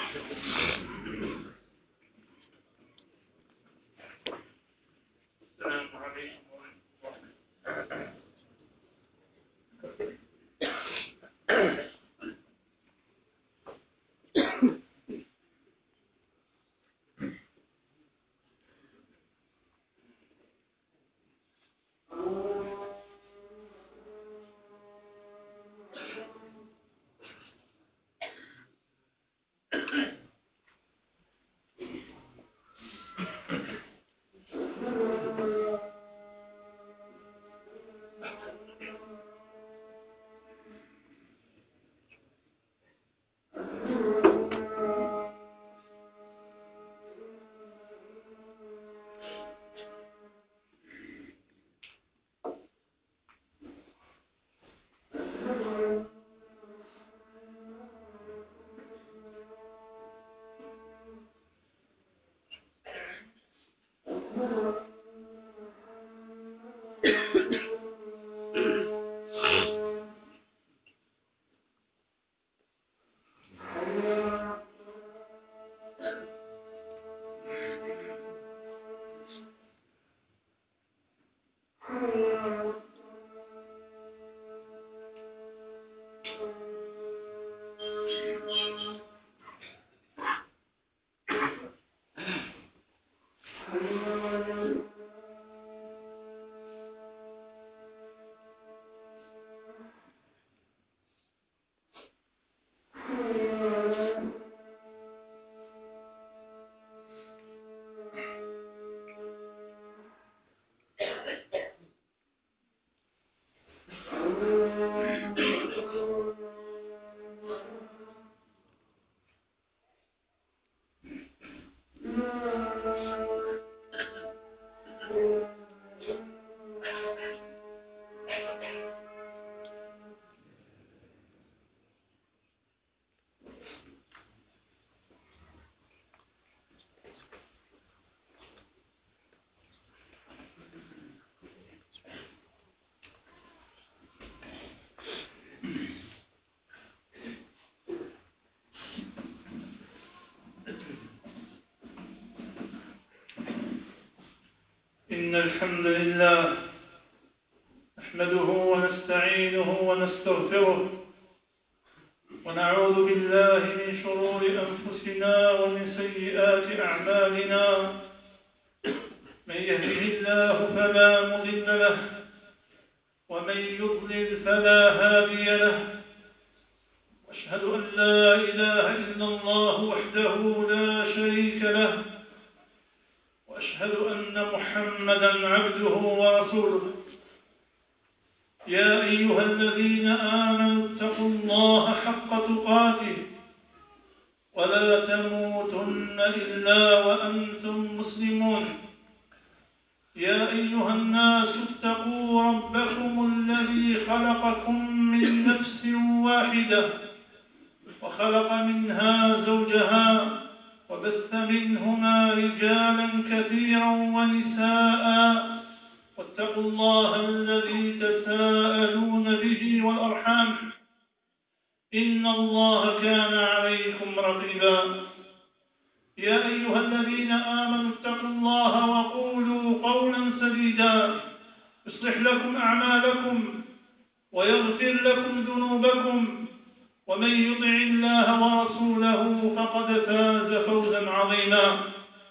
إن الحمد لله نحمده ونستعينه ونستغفره ونعوذ بالله من شرور أنفسنا ومن سيئات أعمالنا. من يهده الله فلا مضل له ومن يضلل فلا هادي له. وأشهد أن لا إله إلا الله وحده لا شريك له، وأشهد أن محمدًا عبده ورسوله. يا أيها الذين آمنوا اتقوا الله حق تقاته ولا تموتن إلا وأنتم مسلمون. يا أيها الناس اتقوا ربكم الذي خلقكم من نفس واحدة وخلق منها زوجها وبث منهما رجالا كثيرا ونساء. واتقوا الله الذي تساءلون به والأرحام إن الله كان عليكم رقيبا. يا أيها الذين آمنوا اتقوا الله وقولوا قولا سديدا يصلح لكم أعمالكم ويغفر لكم ذنوبكم، ومن يطع الله ورسوله فقد فاز فوزا عظيما.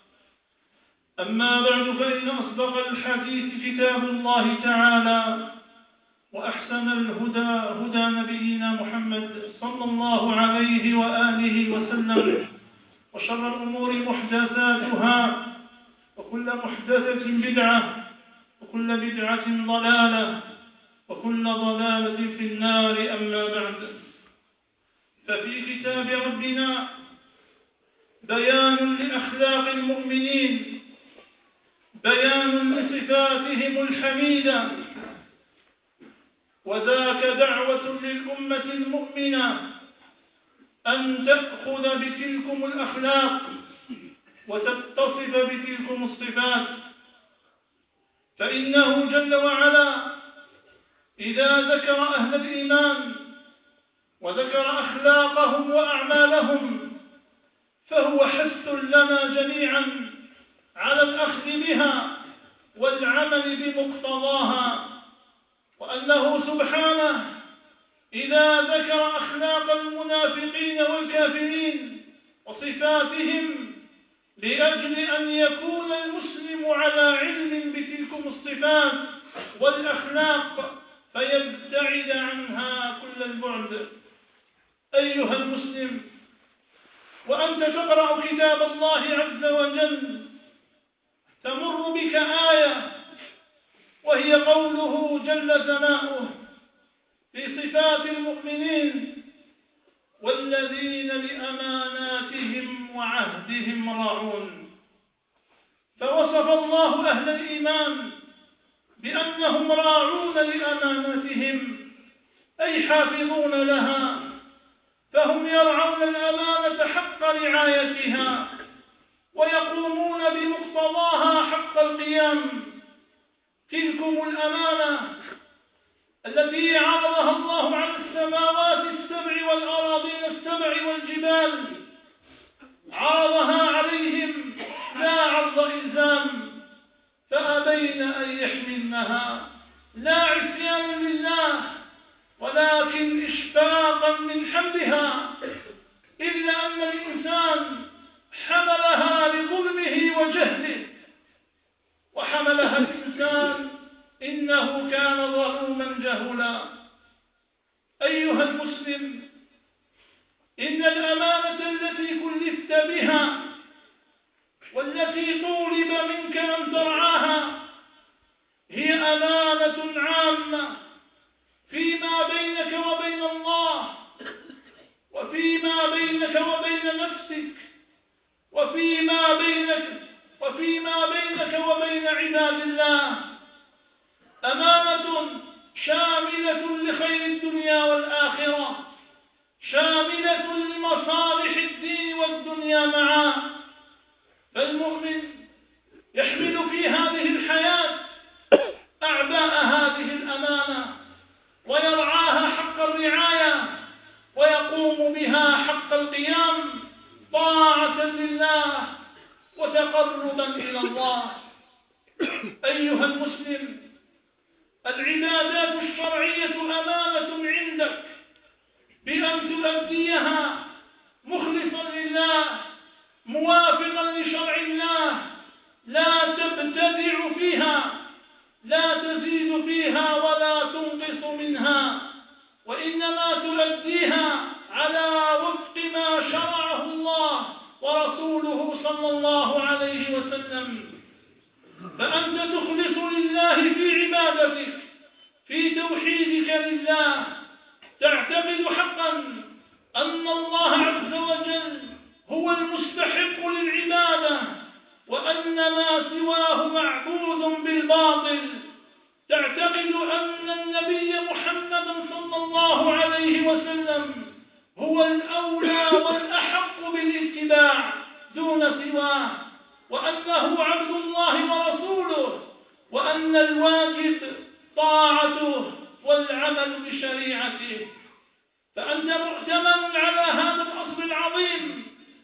أما بعد، فإن أصدق الحديث كتاب الله تعالى، وأحسن الهدى هدى نبينا محمد صلى الله عليه وآله وسلم، وشر الأمور محدثاتها، وكل محدثة بدعة، وكل بدعة ضلالة، وكل ضلالة في النار. أما بعد، ففي كتاب ربنا بيان لأخلاق المؤمنين، بيان لصفاتهم الحميدة، وذاك دعوة للأمة المؤمنة أن تأخذ بتلكم الأخلاق وتتصف بتلكم الصفات، فإنه جل وعلا إذا ذكر أهل الإيمان وذكر أخلاقهم وأعمالهم فهو حث لنا جميعا على الأخذ بها والعمل بمقتضاها، وأنه سبحانه إذا ذكر أخلاق المنافقين والكافرين وصفاتهم لأجل أن يكون المسلم على علم بتلكم الصفات والأخلاق فيبتعد عنها كل البعد. أيها المسلم، وأنت تقرأ كتاب الله عز وجل تمر بك آية وهي قوله جل ثناؤه في صفات المؤمنين: والذين لأماناتهم وعهدهم راعون. فوصف الله أهل الإيمان بأنهم راعون لأماناتهم، أي حافظون لها، فهم يرعون الأمانة حق رعايتها ويقومون بمقتضاها حق القيام. تلكم الأمانة التي عرضها الله على السماوات السبع والأراضين السبع والجبال، عرضها عليهم لا عرض إلزام فأبين أن يحملنها، لا عصيانا لله ولكن إشفاقا من حملها، إلا أن الإنسان حملها لظلمه وجهله، وحملها الإنسان إنه كان ظلوما جهولا. أيها المسلم، إن الأمانة التي كلفت بها والتي طولب منك أن ترعاها هي أمانة عامة فيما بينك وبين الله، وفيما بينك وبين نفسك، وفيما بينك وبين عباد الله. أمانة شاملة لخير الدنيا والآخرة، شاملة لمصالح الدين والدنيا معا. فالمؤمن يحمل في هذه الحياة أعباء هذه الأمانة ويرعاها حق الرعاية ويقوم بها حق القيام طاعة لله وتقربا إلى الله. أيها المسلم، العبادات الشرعية أمانة عندك بأن تؤديها مخلصا لله موافقا لشرع الله، لا تبتدع فيها، لا تزيد فيها ولا تنقص منها، وإنما تؤديها على وفق ما شرعه الله ورسوله صلى الله عليه وسلم. فأنت تخلص لله في عبادتك، في توحيدك لله، تعتقد حقا أن الله عز وجل هو المستحق للعبادة وأن ما سواه معبود بالباطل، تعتقد أن النبي محمدا صلى الله عليه وسلم هو الأولى والأحق بالاتباع دون سواه، وأنه عبد الله ورسوله، وأن الواجب طاعته والعمل بشريعته. فأنت مؤتمن على هذا الأصل العظيم،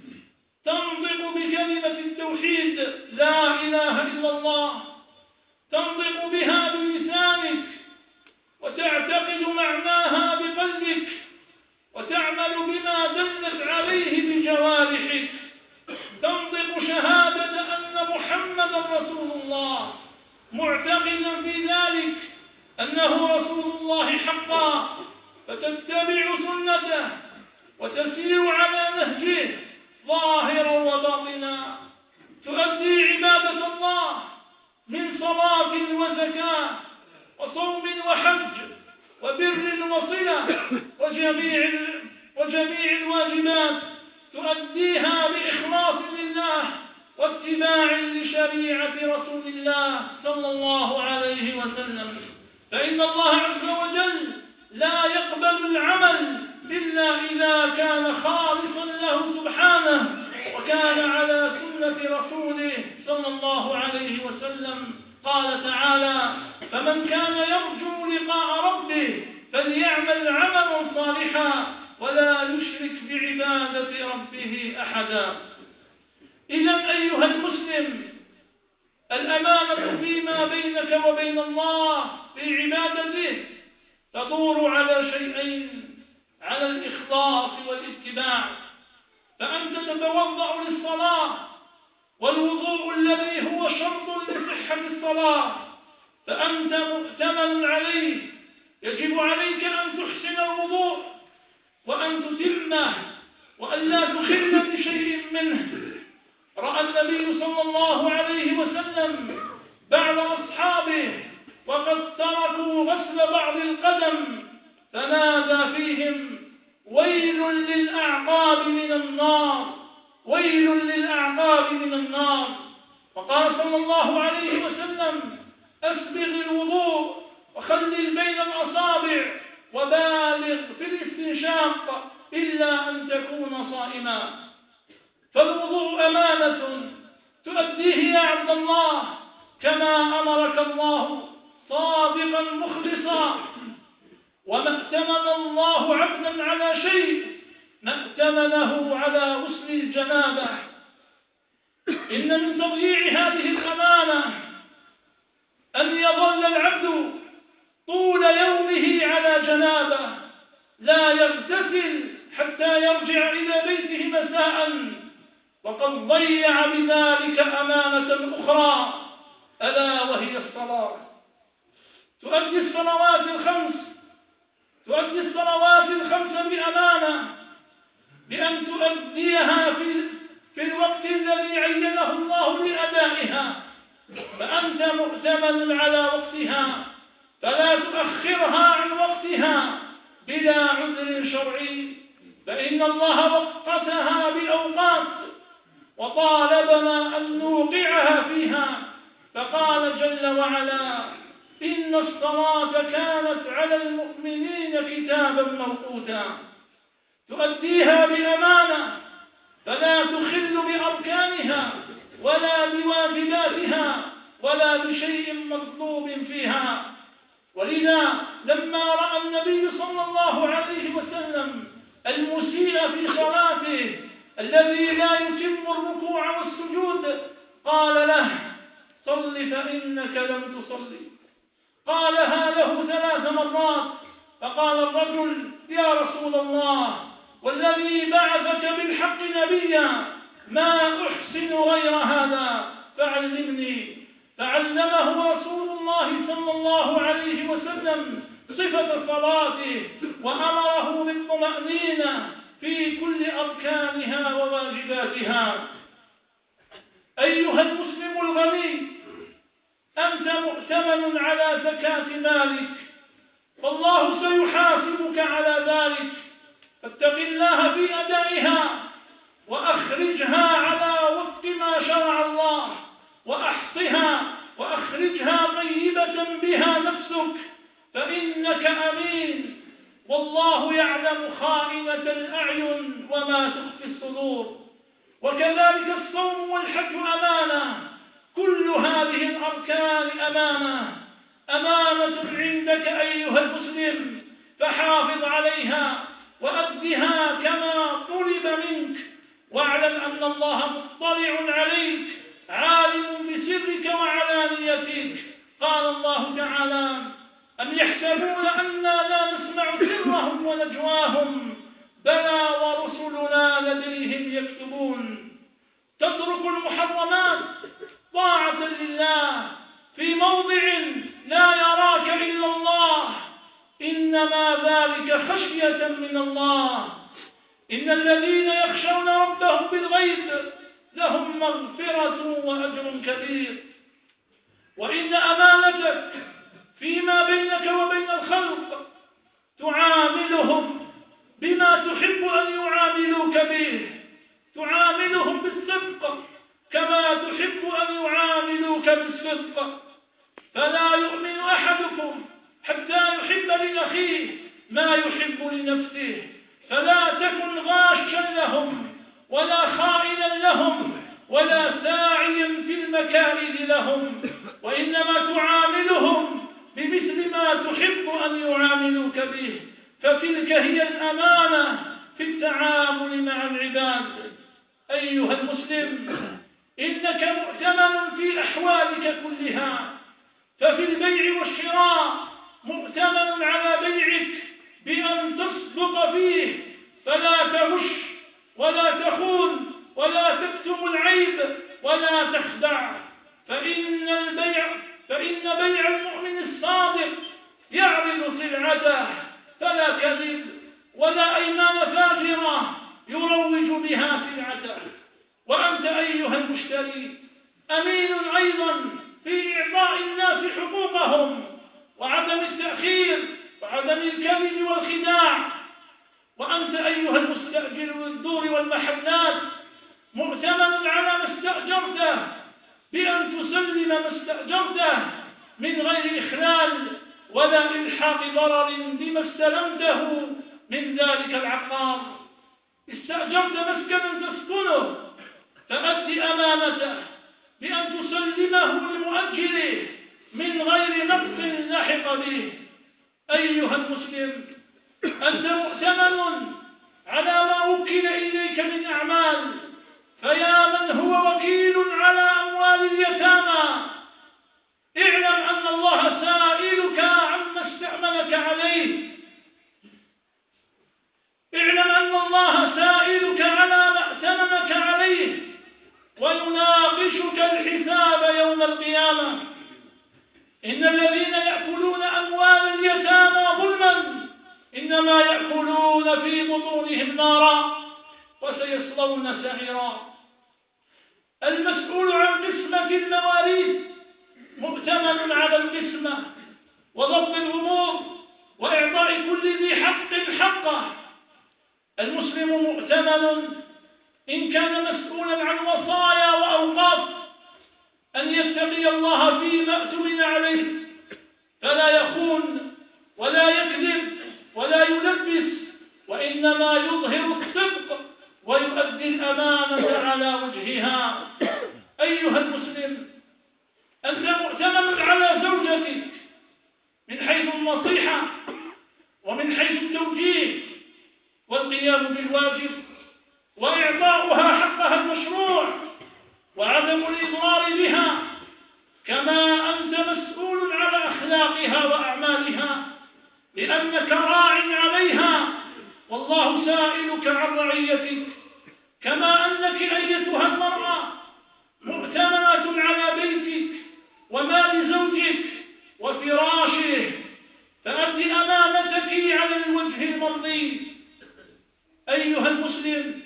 تنطق بكلمة التوحيد لا إله إلا الله، تنطق بها بلسانك وتعتقد معناها بقلبك وتعمل بما دلت عليه بجوارحك، تنطق شهادة أن محمدا رسول الله، معتقدا في ذلك أنه رسول الله حقا، فتتبع سنته وتسير على نهجه ظاهرا وباطنا، تؤدي عبادة الله من صلاة وزكاة وصوم وحج وبر وصلة وجميع الواجبات تؤديها بإخلاص لله واتباع لشريعة رسول الله صلى الله عليه وسلم. فإن الله عز وجل لا يقبل العمل إلا إذا كان خالصا له سبحانه وكان على سنة رسوله صلى الله عليه وسلم. قال تعالى: فمن كان يرجو لقاء ربه فليعمل عملا صالحا ولا يشرك بعبادة ربه أحدا. إذا أيها المسلم، الأمانة فيما بينك وبين الله في عبادته تدور على شيئين: على الإخلاص والاتباع. فأنت تتوضأ للصلاة، والوضوء الذي هو شرط لصحة الصلاة فأنت مؤتمن عليه. يجب عليك أن تحسن الوضوء وأن تتمه وأن لا تخل بشيء منه. رأى النبي صلى الله عليه وسلم بعض أصحابه وقد تركوا غسل بعض القدم فنادى فيهم: ويل للأعقاب من النار، ويل للأعقاب من النار. وقال صلى الله عليه وسلم: أسبغ الوضوء وخلل بين الأصابع وبالغ في الاستنشاق إلا أن تكون صائما. فالوضوء أمانة تؤديه يا عبد الله كما أمرك الله صادقا مخلصا. وما ائتمن الله عبدا على شيء ما ائتمنه على غسل الجنابة. إن من تضييع هذه الأمانة أن يظل العبد طول يومه على جنابة لا يغتسل حتى يرجع إلى بيته مساء، وقد ضيع بذلك أمانة أخرى ألا وهي الصلاة. تؤدي الصلوات الخمس بأمانة، بأن تؤديها في الوقت الذي عينه الله لأدائها، فأنت مؤتمن على وقتها فلا تؤخرها عن وقتها بلا عذر شرعي، فإن الله وقتها بأوقات وطالبنا أن نوقعها فيها. فقال جل وعلا: إن الصلاة كانت على المؤمنين كتابا موقوتا. تؤديها بأمانة فلا تخل بأركانها ولا بواجباتها ولا بشيء مطلوب فيها. ولذا لما رأى النبي صلى الله عليه وسلم المسيء في صلاته الذي لا يتم الركوع والسجود قال له: صل فإنك لم تصلي. قالها له 3 مرات. فقال الرجل: يا رسول الله، والذي بعثك بالحق نبيا ما أحسن غير هذا فعلمني. فعلمه رسول الله صلى الله عليه وسلم صفة صلاته وأمره بالطمأنينة في كل أركانها وواجباتها. أيها المسلم الغني، أنت مؤتمن على زكاة مالك، والله سيحاسبك على ذلك، فاتق الله في أدائها وأخرجها على وفق ما شرع الله، وأحصها وأخرجها طيبة بها نفسك، فإنك أمين، والله يعلم خائنة الأعين وما تخفي الصدور. وكذلك الصوم والحج أمانة، كل هذه الأركان أمانة عندك أيها المسلم، فحافظ عليها وأدها كما طلب منك، واعلم أن الله مطلع عليك عالم بسرك وعلانيتك. قال الله تعالى: أم يحسبون أنا لا نسمع سرهم ونجواهم بلى ورسلنا لديهم يكتبون. تترك المحرمات طاعة لله في موضع لا يراك إلا الله، إنما ذلك خشية من الله. إن الذين يخشون ربهم بالغيب لهم مغفرة وأجر كبير. وإن أمانتك فيما بينك وبين الخلق تعاملهم بما تحب أن يعاملوك به، تعاملهم بالصدق كما تحب أن يعاملوك بالصدق. فلا يؤمن أحدكم حتى يحب لأخيه ما يحب لنفسه، فلا تكن غاشا لهم ولا خائنا لهم ولا ساعيا في المكائد لهم، وإنما تعاملهم بمثل ما تحب أن يعاملوك به، فتلك هي الأمانة في التعامل مع العباد. أيها المسلم، فإنك مؤتمن في أحوالك كلها. ففي البيع والشراء مؤتمن على بيعك بأن تصدق فيه، فلا تغش ولا تخون ولا تكتم العيب ولا تخدع، فإن بيع المؤمن الصادق يعرض سلعته، فلا كذب ولا أيمان فاجرة يروج بها سلعته. وأنت أيها المشتري أمين أيضا في إعطاء الناس حقوقهم وعدم التأخير وعدم الكذب والخداع. وأنت أيها المستأجر للدور والمحلات مؤتمن على ما استأجرته بأن تسلم ما استأجرته من غير إخلال ولا إلحاق ضرر بما استلمته من ذلك العقار. استأجرت مسكنا تسكنه فأد أمانته بأن تسلمه لمؤجره من غير نقص لحق به. أيها المسلم أنت مؤتمن على ما وكل إليك من أعمال، فيا من هو وكيل على أموال اليتامى اعلم أن الله سائلك عما استأمنك عليه. اعلم أن الله سائلك على ما ائتمنك عليه ويناقشك الحساب يوم القيامة. إن الذين يأكلون أموال اليتامى ظلما إنما يأكلون في بطونهم نارا وسيصلون سعيرا. المسؤول عن قسمة المواريث مؤتمن على القسمة وضبط الأمور وإعطاء كل ذي حق حقه. المسلم مؤتمن إن كان مسؤولا عن وصايا وأوقاف أن يتقي الله فيما اؤتمن عليه، فلا يخون ولا يكذب ولا يلبس، وإنما يظهر الصدق ويؤدي الأمانة على وجهها. أيها المسلم أنت مؤتمن على زوجتك من حيث النصيحة ومن حيث التوجيه والقيام بالواجب وإعطاؤها حقها المشروع وعدم الإضرار بها، كما أنت مسؤول على أخلاقها وأعمالها لأنك راع عليها والله سائلك عن رعيتك. كما أنك أيتها المرأة مؤتمنة على بيتك ومال زوجك وفراشه، فأدي أمانتك على الوجه المرضي. أيها المسلم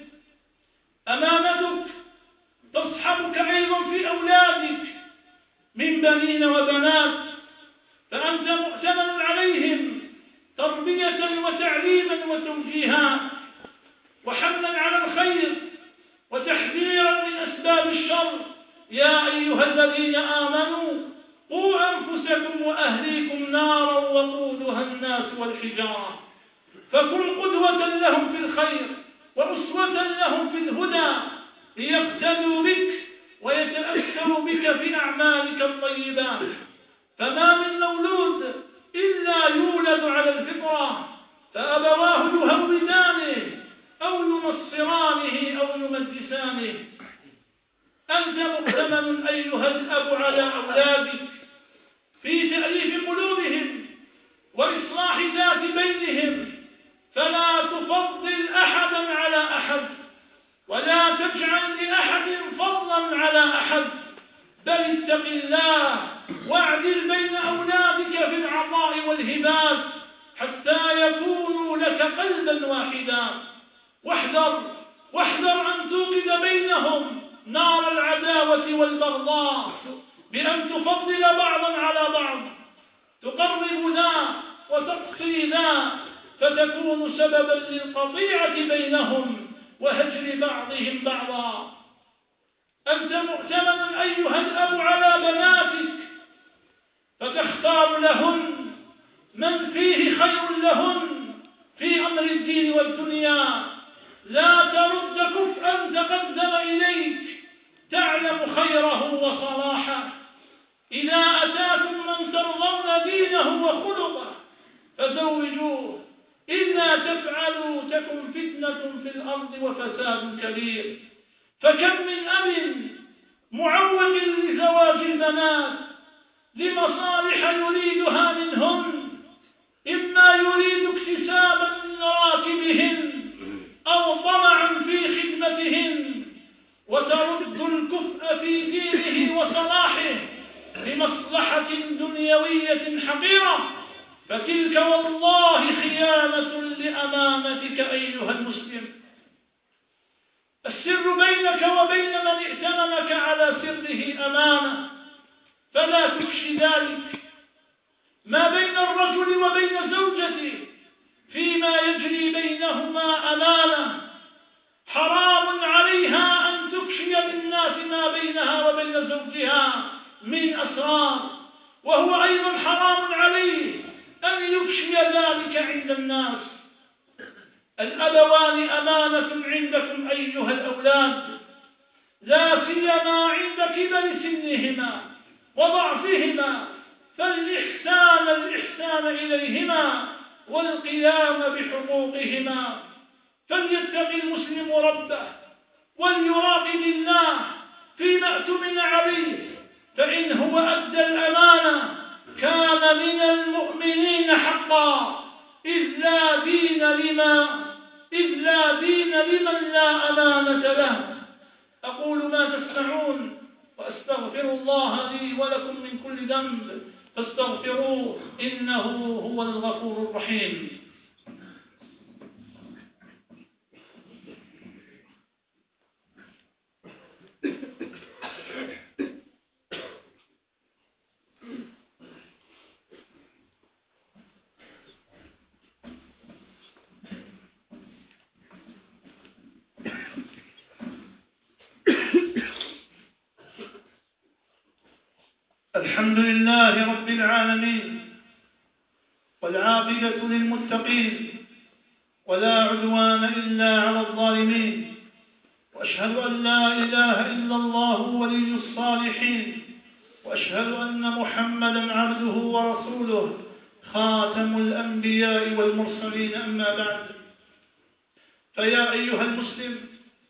أمانتك تصحبك أيضا في أولادك من بنين وبنات، فأنت مؤتمن عليهم تربية وتعليما وتوجيها وحملا على الخير وتحذيرا من أسباب الشر. يا أيها الذين آمنوا قوا أنفسكم وأهليكم نارا وقودها الناس والحجارة، فكن قدوة لهم في الخير وأسوة لهم في الهدى ليقتدوا بك ويتأثروا بك في أعمالك الطيبات. فما من مولود إلا يولد على الفطرة، فأبواه يهودانه أو ينصرانه أو يمجسانه. أنت مؤتمن أيها الأب على أولادك في تأليف قلوبهم وإصلاح ذات بينهم، فلا تفضل أحدا على أحد ولا تجعل لأحد فضلا على أحد، بل اتق الله واعدل بين أولادك في العطاء والهبات حتى يكونوا لك قلبا واحدا. واحذر أن توقد بينهم نار العداوة والبغضاء بأن تفضل بعضا على بعض، تقرب ذا وتقصي ذا فتكون سببا للقطيعة بينهم وهجر بعضهم بعضا. أنت مؤتمن أيها الأب على بناتك، فتختار لهن من فيه خير لهن في أمر الدين والدنيا، لا ترد كفءا تقدم إليك تعلم خيره وصلاحه. إذا أتاكم من ترضون دينه وخلقه فزوجوه، إلا تفعلوا تكن فتنة في الأرض وفساد كبير. فكم من أب معوق لزواج البنات لمصالح يريدها منهن، إما يريد اكتسابا من راتبهن أو طمعا في خدمتهن، وترد الكفء في دينه وصلاحه لمصلحة دنيوية حقيرة، فتلك والله خيانة لأمانتك أيها المسلم. السر بينك وبين من ائتمنك على سره أمانة، فلا تفشي ذلك. ما بين الرجل وبين زوجته فيما يجري بينهما أمانة، حرام عليها أن تفشي للناس ما بينها وبين زوجها من أسرار، وهو أيضا حرام عليه أن يفشي ذلك عند الناس. الأبوان أمانة عندكم أيها الأولاد، لا سيما عند كبر سنهما وضعفهما، فالإحسان إليهما والقيام بحقوقهما. فليتق المسلم ربه وليراقب الله فيما اؤتمن عليه، فإن هو أدى الأمانة كان من المؤمنين حقا، إذ لا دين لمن لا أمانة له. أقول ما تسمعون وأستغفر الله لي ولكم من كل ذنب فاستغفروه إنه هو الغفور الرحيم. الحمد لله رب العالمين، والعاقبة للمتقين، ولا عدوان إلا على الظالمين، وأشهد أن لا إله إلا الله ولي الصالحين، وأشهد أن محمدا عبده ورسوله خاتم الأنبياء والمرسلين. أما بعد، فيا أيها المسلم،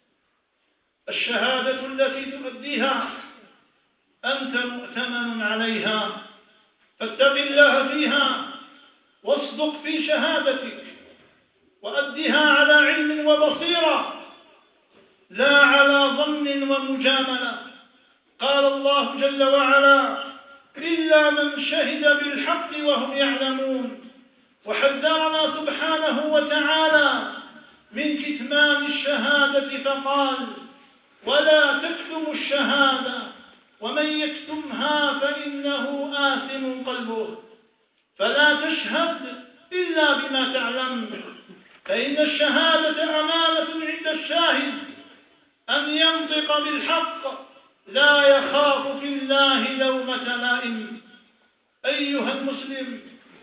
الشهادة التي تؤديها أنت مؤتمن عليها، فاتق الله فيها واصدق في شهادتك، وأدها على علم وبصيرة لا على ظن ومجاملة. قال الله جل وعلا: إلا من شهد بالحق وهم يعلمون. وحذرنا سبحانه وتعالى من كتمان الشهادة فقال: ولا تكتموا الشهادة ومن يكتمها فإنه آثم قلبه. فلا تشهد إلا بما تعلم، فإن الشهادة أمانة عند الشاهد أن ينطق بالحق لا يخاف في الله لومة لائم. أيها المسلم،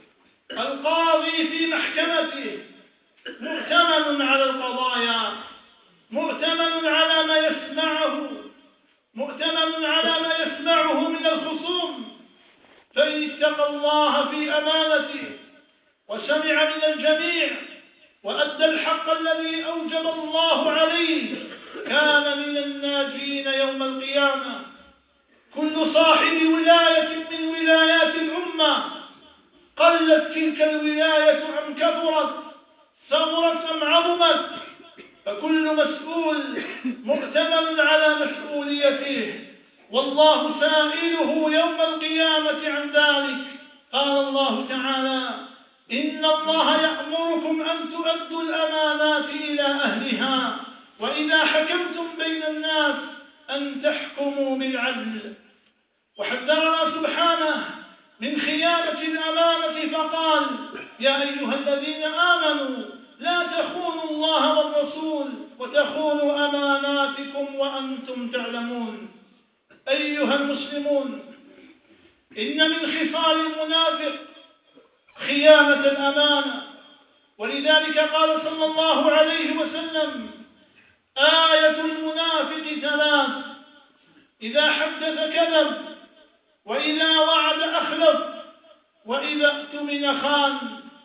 القاضي في محكمته مؤتمن على القضايا، مؤتمن على ما يسمعه، مؤتمن على ما يسمعه من الخصوم، فإن اتقى الله في أمانته وسمع من الجميع وأدى الحق الذي أوجب الله عليه كان من الناجين يوم القيامة. كل صاحب ولاية من ولايات الأمة، قلت تلك الولاية أم كثرت، صغرت أم عظمت، فكل مسؤول مؤتمن على مسؤوليته، والله سائله يوم القيامة عن ذلك. قال الله تعالى: إن الله يأمركم أن تؤدوا الأمانات إلى أهلها وإذا حكمتم بين الناس أن تحكموا بالعدل. وحذرنا سبحانه من خيانة الأمانة فقال: يا أيها الذين آمنوا لا تخونوا الله والرسول وتخونوا أماناتكم وأنتم تعلمون. أيها المسلمون، إن من خصال المنافق خيانة الأمانة، ولذلك قال صلى الله عليه وسلم: آية المنافق ثلاث: إذا حدث كذب، وإذا وعد أخلف، وإذا اؤتمن خان.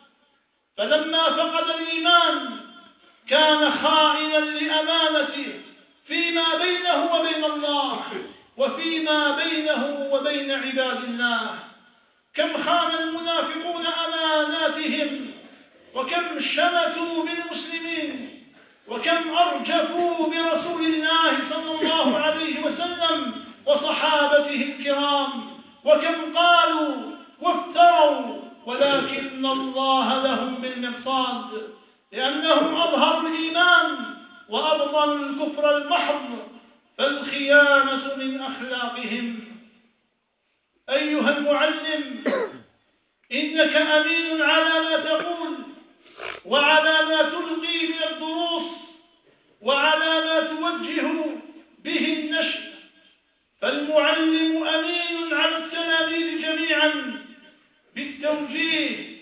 فلما فقد الإيمان كان خائنا لأمانته فيما بينه وبين الله، وفيما بينه وبين عباد الله. كم خان المنافقون أماناتهم، وكم شمتوا بالمسلمين، وكم أرجفوا برسول الله صلى الله عليه وسلم وصحابته الكرام، وكم قالوا وافتروا، ولكن الله لهم بالمرصاد، لأنهم أظهروا الإيمان وأبطلوا الكفر المحض، فالخيانة من أخلاقهم. أيها المعلم، إنك أمين على ما تقول، وعلى ما تلقي من الدروس، وعلى ما توجه به النشء، فالمعلم أمين على التلاميذ جميعا بالتوجيه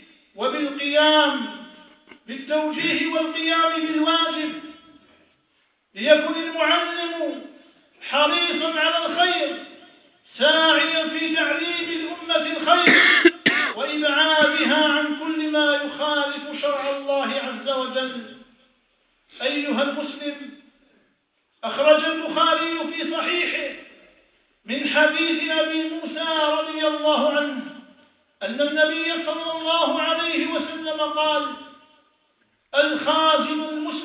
والقيام بالواجب، ليكن المعلم حريصا على الخير، ساعيا في تعليم الأمة الخير وإبعادها عن كل ما يخالف شرع الله عز وجل. أيها المسلم، أخرج البخاري في صحيحه من حديث أبي موسى رضي الله عنه أن النبي صلى الله عليه وسلم قال: الخازن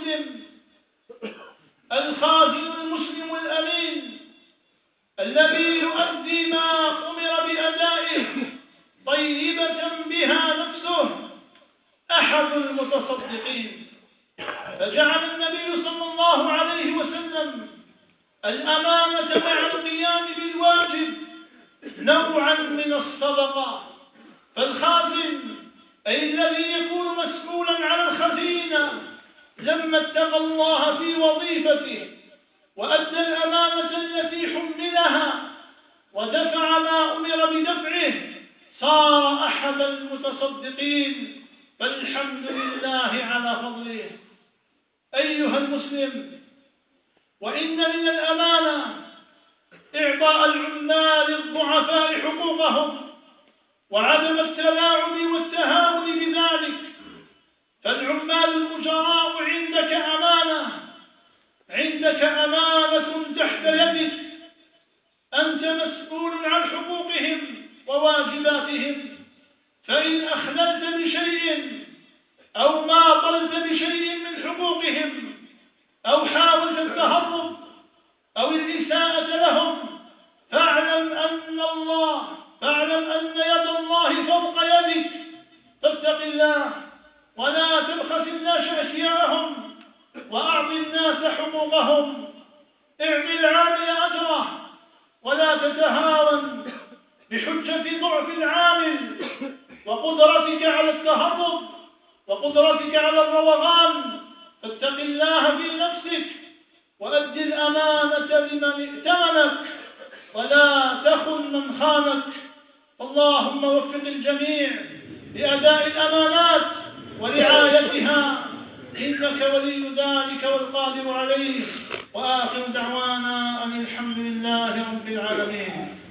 المسلم الأمين الذي يؤدي ما أمر بأدائه طيبة بها نفسه أحد المتصدقين. فجعل النبي صلى الله عليه وسلم الأمانة مع القيام بالواجب نوعا من الصدقة. فالخازن أي الذي يكون مسؤولا على الخزينة لما اتقى الله في وظيفته وأدى الأمانة التي حملها ودفع ما أمر بدفعه صار أحد المتصدقين، فالحمد لله على فضله. أيها المسلم، وإن من الأمانة إعطاء العمال الضعفاء حقوقهم وعدم التلاعب والتهاون بذلك. فالعمال الأجراء عندك أمانة تحت يدك، أنت مسؤول عن حقوقهم وواجباتهم، فإن أخللت بشيء أو ماطلت بشيء من حقوقهم أو حاولت التهرب أو الإساءة لهم فاعلم أن يد الله فوق يدك، فاتق الله ولا تبخس الناس أشياءهم وأعط الناس حقوقهم. اعطي العامل أجره ولا تتهاون بحجة ضعف العامل وقدرتك على التهرب وقدرتك على الروغان. فاتق الله في نفسك وأد الأمانة لمن ائتمنك ولا تخن من خانك. اللهم وفق الجميع لأداء الأمانات ورعايتها، إنك ولي ذلك والقادر عليه. وآخر دعوانا أن الحمد لله رب العالمين.